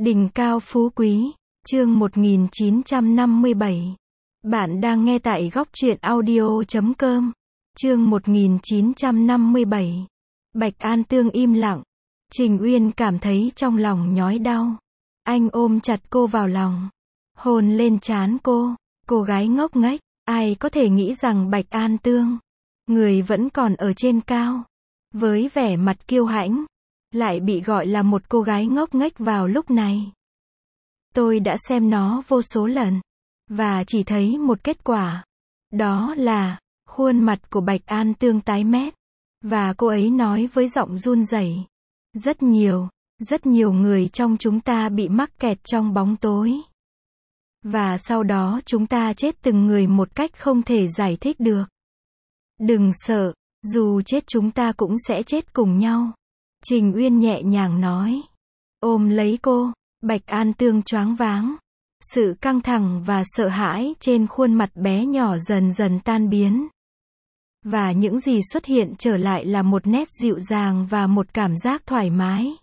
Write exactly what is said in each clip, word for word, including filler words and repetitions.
Đỉnh cao phú quý, chương một nghìn chín trăm năm mươi bảy. Bạn đang nghe tại góc truyện audio chấm com. Chương một nghìn chín trăm năm mươi bảy. Bạch An Tương im lặng. Trình Uyên cảm thấy trong lòng nhói đau. Anh ôm chặt cô vào lòng, hôn lên trán cô. Cô gái ngốc nghếch, ai có thể nghĩ rằng Bạch An Tương, người vẫn còn ở trên cao, với vẻ mặt kiêu hãnh, lại bị gọi là một cô gái ngốc nghếch vào lúc này. Tôi đã xem nó vô số lần, và chỉ thấy một kết quả. Đó là, khuôn mặt của Bạch An Tương tái mét, và cô ấy nói với giọng run rẩy. Rất nhiều, rất nhiều người trong chúng ta bị mắc kẹt trong bóng tối. Và sau đó chúng ta chết từng người một cách không thể giải thích được. Đừng sợ, dù chết chúng ta cũng sẽ chết cùng nhau. Trình Uyên nhẹ nhàng nói. Ôm lấy cô, Bạch An Tương choáng váng. Sự căng thẳng và sợ hãi trên khuôn mặt bé nhỏ dần dần tan biến. Và những gì xuất hiện trở lại là một nét dịu dàng và một cảm giác thoải mái.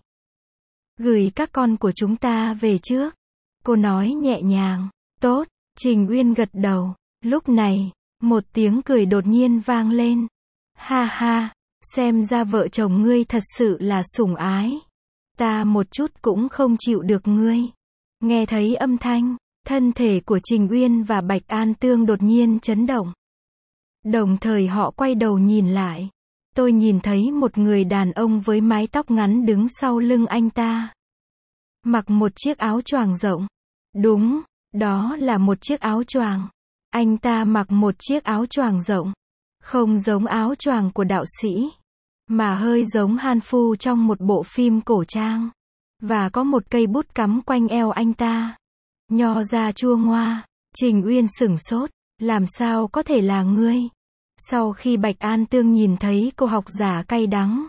Gửi các con của chúng ta về trước. Cô nói nhẹ nhàng. Tốt, Trình Uyên gật đầu. Lúc này, một tiếng cười đột nhiên vang lên. Ha ha, xem ra vợ chồng ngươi thật sự là sủng ái. Ta một chút cũng không chịu được ngươi. Nghe thấy âm thanh, thân thể của Trình Uyên và Bạch An Tương đột nhiên chấn động. Đồng thời họ quay đầu nhìn lại. Tôi nhìn thấy một người đàn ông với mái tóc ngắn đứng sau lưng anh ta. Mặc một chiếc áo choàng rộng. Đúng, đó là một chiếc áo choàng. Anh ta mặc một chiếc áo choàng rộng. Không giống áo choàng của đạo sĩ, mà hơi giống Han Phu trong một bộ phim cổ trang. Và có một cây bút cắm quanh eo anh ta. Nho ra chua ngoa. Trình Uyên sửng sốt. Làm sao có thể là ngươi? Sau khi Bạch An Tương nhìn thấy cô học giả cay đắng,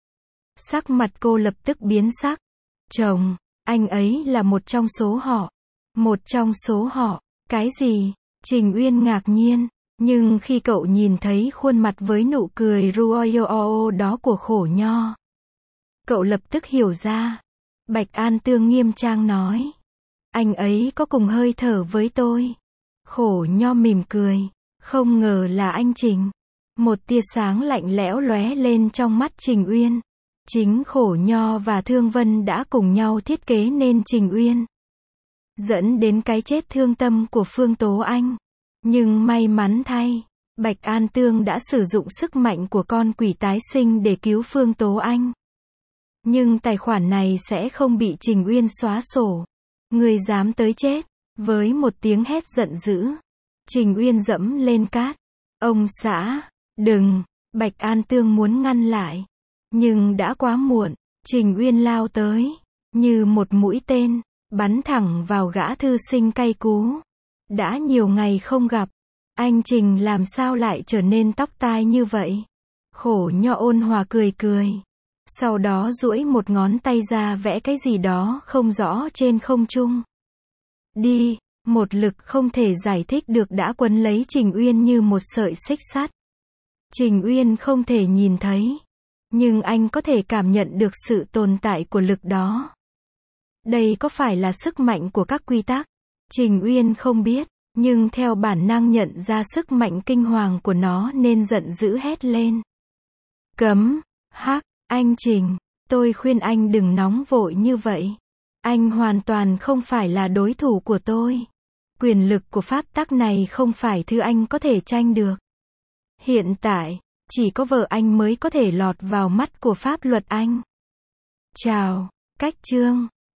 sắc mặt cô lập tức biến sắc. Chồng, anh ấy là một trong số họ. Một trong số họ. Cái gì? Trình Uyên ngạc nhiên. Nhưng khi cậu nhìn thấy khuôn mặt với nụ cười ruoyo đó của Khổ Nho, cậu lập tức hiểu ra. Bạch An Tương nghiêm trang nói. Anh ấy có cùng hơi thở với tôi. Khổ Nho mỉm cười. Không ngờ là anh Trình. Một tia sáng lạnh lẽo lóe lên trong mắt Trình Uyên. Chính Khổ Nho và Thương Vân đã cùng nhau thiết kế nên Trình Uyên, dẫn đến cái chết thương tâm của Phương Tố Anh. Nhưng may mắn thay, Bạch An Tương đã sử dụng sức mạnh của con quỷ tái sinh để cứu Phương Tố Anh. Nhưng tài khoản này sẽ không bị Trình Uyên xóa sổ. Người dám tới chết. Với một tiếng hét giận dữ, Trình Uyên dẫm lên cát. Ông xã, đừng. Bạch An Tương muốn ngăn lại, nhưng đã quá muộn. Trình Uyên lao tới, như một mũi tên, bắn thẳng vào gã thư sinh cay cú. Đã nhiều ngày không gặp, anh Trình làm sao lại trở nên tóc tai như vậy? Khổ Nho ôn hòa cười cười. Sau đó duỗi một ngón tay ra vẽ cái gì đó không rõ trên không trung. Đi, một lực không thể giải thích được đã quấn lấy Trình Uyên như một sợi xích sắt. Trình Uyên không thể nhìn thấy, nhưng anh có thể cảm nhận được sự tồn tại của lực đó. Đây có phải là sức mạnh của các quy tắc? Trình Uyên không biết, nhưng theo bản năng nhận ra sức mạnh kinh hoàng của nó nên giận dữ hét lên. Cấm, hắc, anh Trình, tôi khuyên anh đừng nóng vội như vậy. Anh hoàn toàn không phải là đối thủ của tôi. Quyền lực của pháp tắc này không phải thứ anh có thể tranh được. Hiện tại, chỉ có vợ anh mới có thể lọt vào mắt của pháp luật anh. Chào, cách chương.